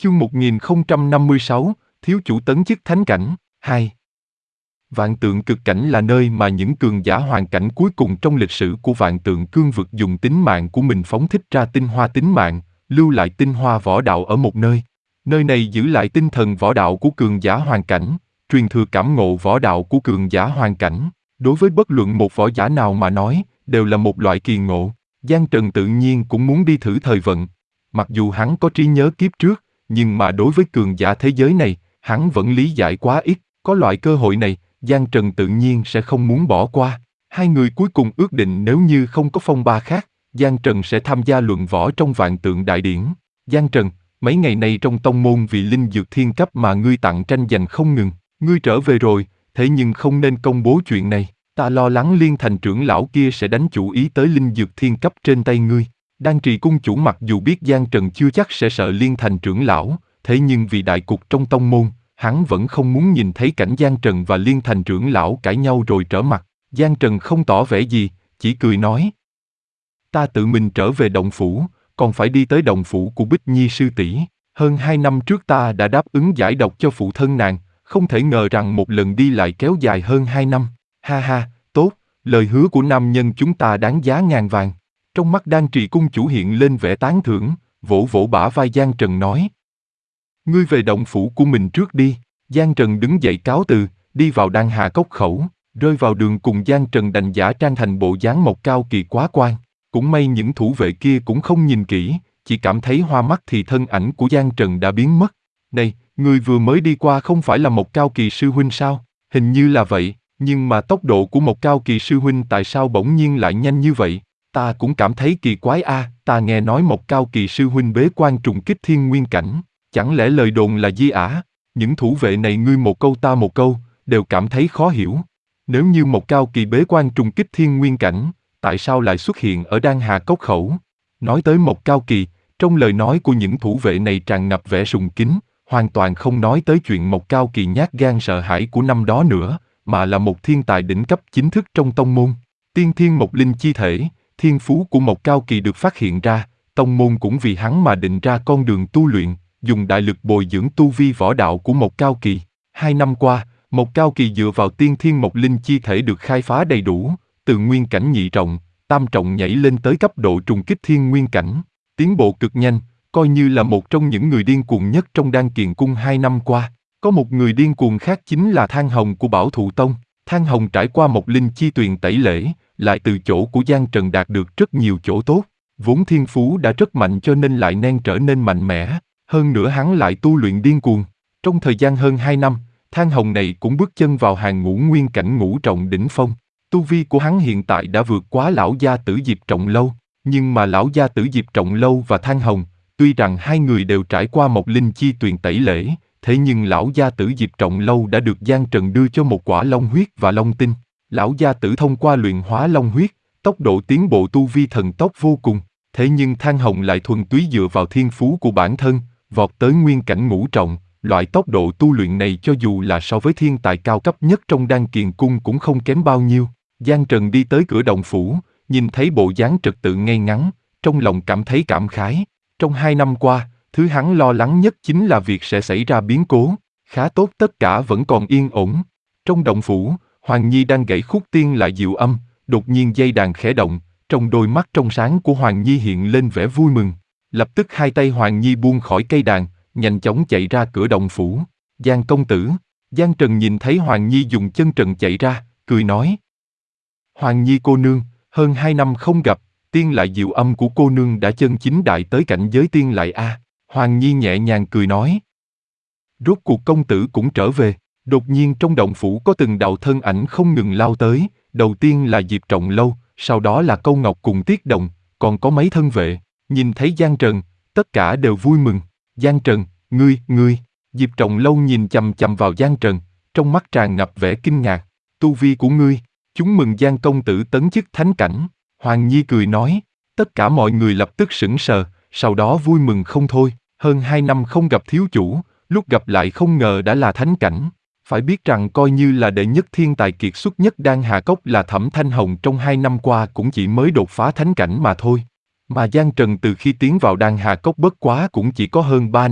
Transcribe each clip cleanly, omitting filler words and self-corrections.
Chương 1056, Thiếu chủ tấn chức thánh cảnh, 2. Vạn Tượng Cực Cảnh là nơi mà những cường giả hoàn cảnh cuối cùng trong lịch sử của Vạn Tượng Cương vực dùng tính mạng của mình phóng thích ra tinh hoa tính mạng, lưu lại tinh hoa võ đạo ở một nơi. Nơi này giữ lại tinh thần võ đạo của cường giả hoàn cảnh, truyền thừa cảm ngộ võ đạo của cường giả hoàn cảnh. Đối với bất luận một võ giả nào mà nói, đều là một loại kỳ ngộ. Giang Trần tự nhiên cũng muốn đi thử thời vận. Mặc dù hắn có trí nhớ kiếp trước, nhưng mà đối với cường giả thế giới này, hắn vẫn lý giải quá ít. Có loại cơ hội này, Giang Trần tự nhiên sẽ không muốn bỏ qua. Hai người cuối cùng ước định nếu như không có phong ba khác, Giang Trần sẽ tham gia luận võ trong Vạn Tượng Đại Điển. Giang Trần, mấy ngày nay trong tông môn vì linh dược thiên cấp mà ngươi tặng tranh giành không ngừng. Ngươi trở về rồi, thế nhưng không nên công bố chuyện này. Ta lo lắng Liên Thành trưởng lão kia sẽ đánh chủ ý tới linh dược thiên cấp trên tay ngươi. Đan Trì cung chủ mặc dù biết Giang Trần chưa chắc sẽ sợ Liên Thành trưởng lão, thế nhưng vì đại cục trong tông môn, hắn vẫn không muốn nhìn thấy cảnh Giang Trần và Liên Thành trưởng lão cãi nhau rồi trở mặt. Giang Trần không tỏ vẻ gì, chỉ cười nói: Ta tự mình trở về động phủ, còn phải đi tới động phủ của Bích Nhi sư tỷ. Hơn 2 năm trước ta đã đáp ứng giải độc cho phụ thân nàng, không thể ngờ rằng một lần đi lại kéo dài hơn 2 năm. Ha ha, tốt, lời hứa của nam nhân chúng ta đáng giá ngàn vàng. Trong mắt Đan Trì cung chủ hiện lên vẻ tán thưởng, vỗ vỗ bả vai Giang Trần nói: Ngươi về động phủ của mình trước đi. Giang Trần đứng dậy cáo từ, đi vào Đan Hà Cốc khẩu, rơi vào đường cùng Giang Trần đành giả trang thành bộ dáng một cao kỳ quá quan. Cũng may những thủ vệ kia cũng không nhìn kỹ, chỉ cảm thấy hoa mắt thì thân ảnh của Giang Trần đã biến mất. Này, ngươi vừa mới đi qua không phải là một cao kỳ sư huynh sao? Hình như là vậy, nhưng mà tốc độ của một cao kỳ sư huynh tại sao bỗng nhiên lại nhanh như vậy? Ta cũng cảm thấy kỳ quái a. Ta nghe nói một cao kỳ sư huynh bế quan trùng kích thiên nguyên cảnh, chẳng lẽ lời đồn là di ả? Những thủ vệ này ngươi một câu ta một câu, đều cảm thấy khó hiểu. Nếu như một cao kỳ bế quan trùng kích thiên nguyên cảnh, tại sao lại xuất hiện ở Đan Hà Cốc khẩu? Nói tới một cao kỳ, trong lời nói của những thủ vệ này tràn ngập vẻ sùng kính, hoàn toàn không nói tới chuyện một cao kỳ nhát gan sợ hãi của năm đó nữa, mà là một thiên tài đỉnh cấp chính thức trong tông môn. Tiên thiên một linh chi thể, thiên phú của một cao kỳ được phát hiện ra, tông môn cũng vì hắn mà định ra con đường tu luyện, dùng đại lực bồi dưỡng tu vi võ đạo của một cao kỳ. 2 năm qua, một cao kỳ dựa vào tiên thiên một linh chi thể được khai phá đầy đủ, từ nguyên cảnh nhị trọng, tam trọng nhảy lên tới cấp độ trùng kích thiên nguyên cảnh, tiến bộ cực nhanh, coi như là một trong những người điên cuồng nhất trong Đan Kiền Cung 2 năm qua. Có một người điên cuồng khác chính là Thang Hồng của Bảo Thụ Tông. Thang Hồng trải qua một linh chi tuyền tẩy lễ, lại từ chỗ của Giang Trần đạt được rất nhiều chỗ tốt. Vốn thiên phú đã rất mạnh cho nên lại nên trở nên mạnh mẽ, hơn nữa hắn lại tu luyện điên cuồng. Trong thời gian hơn 2 năm, Thang Hồng này cũng bước chân vào hàng ngũ nguyên cảnh ngũ trọng đỉnh phong. Tu vi của hắn hiện tại đã vượt quá lão gia tử Diệp Trọng Lâu, nhưng mà lão gia tử Diệp Trọng Lâu và Thang Hồng, tuy rằng hai người đều trải qua một linh chi tuyền tẩy lễ, thế nhưng lão gia tử Diệp Trọng Lâu đã được Giang Trần đưa cho một quả long huyết và long tinh. Lão gia tử thông qua luyện hóa long huyết, tốc độ tiến bộ tu vi thần tốc vô cùng, thế nhưng Thang Hồng lại thuần túy dựa vào thiên phú của bản thân, vọt tới nguyên cảnh ngũ trọng. Loại tốc độ tu luyện này cho dù là so với thiên tài cao cấp nhất trong Đan Kiền Cung cũng không kém bao nhiêu. Giang Trần đi tới cửa động phủ, nhìn thấy bộ dáng trật tự ngay ngắn, trong lòng cảm thấy cảm khái. Trong 2 năm qua, thứ hắn lo lắng nhất chính là việc sẽ xảy ra biến cố. Khá tốt, tất cả vẫn còn yên ổn. Trong động phủ, Hoàng Nhi đang gảy khúc tiên lại diệu âm, đột nhiên dây đàn khẽ động, trong đôi mắt trong sáng của Hoàng Nhi hiện lên vẻ vui mừng. Lập tức hai tay Hoàng Nhi buông khỏi cây đàn, nhanh chóng chạy ra cửa động phủ. Giang công tử. Giang Trần nhìn thấy Hoàng Nhi dùng chân trần chạy ra, cười nói: Hoàng Nhi cô nương, hơn 2 năm không gặp, tiên lại diệu âm của cô nương đã chân chính đại tới cảnh giới tiên lại a. Hoàng Nhi nhẹ nhàng cười nói: Rốt cuộc công tử cũng trở về. Đột nhiên trong động phủ có từng đạo thân ảnh không ngừng lao tới, đầu tiên là Diệp Trọng Lâu, sau đó là Câu Ngọc cùng Tiết Đồng, còn có mấy thân vệ. Nhìn thấy Giang Trần, tất cả đều vui mừng. Giang Trần, ngươi. Diệp Trọng Lâu nhìn chằm chằm vào Giang Trần, trong mắt tràn ngập vẻ kinh ngạc. Tu vi của ngươi, chúng mừng Giang công tử tấn chức thánh cảnh. Hoàng Nhi cười nói. Tất cả mọi người lập tức sững sờ, sau đó vui mừng không thôi. Hơn 2 năm không gặp thiếu chủ, lúc gặp lại không ngờ đã là thánh cảnh. Phải biết rằng coi như là đệ nhất thiên tài kiệt xuất nhất Đan Hà Cốc là Thẩm Thanh Hồng trong 2 năm qua cũng chỉ mới đột phá thánh cảnh mà thôi. Mà Giang Trần từ khi tiến vào Đan Hà Cốc bất quá cũng chỉ có hơn 3 năm,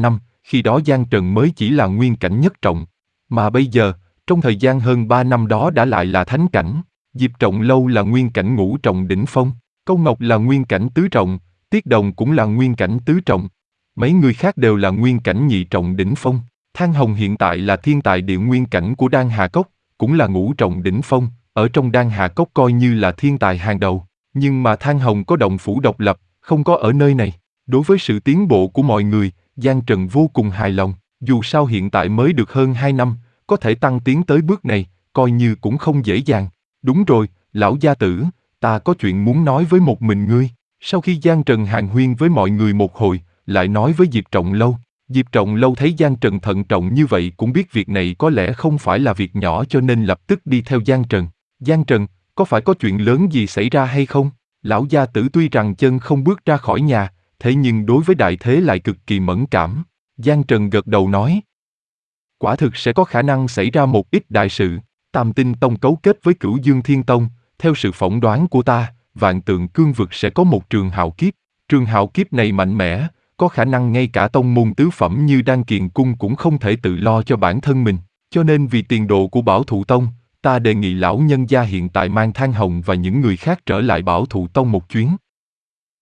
khi đó Giang Trần mới chỉ là nguyên cảnh nhất trọng. Mà bây giờ, trong thời gian hơn 3 năm đó đã lại là thánh cảnh. Diệp Trọng Lâu là nguyên cảnh ngũ trọng đỉnh phong, Câu Ngọc là nguyên cảnh tứ trọng, Tiết Đồng cũng là nguyên cảnh tứ trọng. Mấy người khác đều là nguyên cảnh nhị trọng đỉnh phong. Thang Hồng hiện tại là thiên tài địa nguyên cảnh của Đan Hà Cốc, cũng là ngũ trọng đỉnh phong, ở trong Đan Hà Cốc coi như là thiên tài hàng đầu. Nhưng mà Thang Hồng có động phủ độc lập, không có ở nơi này. Đối với sự tiến bộ của mọi người, Giang Trần vô cùng hài lòng. Dù sao hiện tại mới được hơn 2 năm, có thể tăng tiến tới bước này, coi như cũng không dễ dàng. Đúng rồi, lão gia tử, ta có chuyện muốn nói với một mình ngươi. Sau khi Giang Trần hàn huyên với mọi người một hồi, lại nói với Diệp Trọng Lâu. Diệp Trọng Lâu thấy Giang Trần thận trọng như vậy cũng biết việc này có lẽ không phải là việc nhỏ cho nên lập tức đi theo Giang Trần. Giang Trần, có phải có chuyện lớn gì xảy ra hay không? Lão gia tử tuy rằng chân không bước ra khỏi nhà, thế nhưng đối với đại thế lại cực kỳ mẫn cảm. Giang Trần gật đầu nói. Quả thực sẽ có khả năng xảy ra một ít đại sự. Tam Tinh Tông cấu kết với Cửu Dương Thiên Tông, theo sự phỏng đoán của ta, Vạn Tượng Cương Vực sẽ có một trường hạo kiếp. Trường hạo kiếp này mạnh mẽ, có khả năng ngay cả tông môn tứ phẩm như Đan Kiền Cung cũng không thể tự lo cho bản thân mình. Cho nên vì tiền đồ của Bảo Thụ Tông, ta đề nghị lão nhân gia hiện tại mang Thang Hồng và những người khác trở lại Bảo Thụ Tông một chuyến.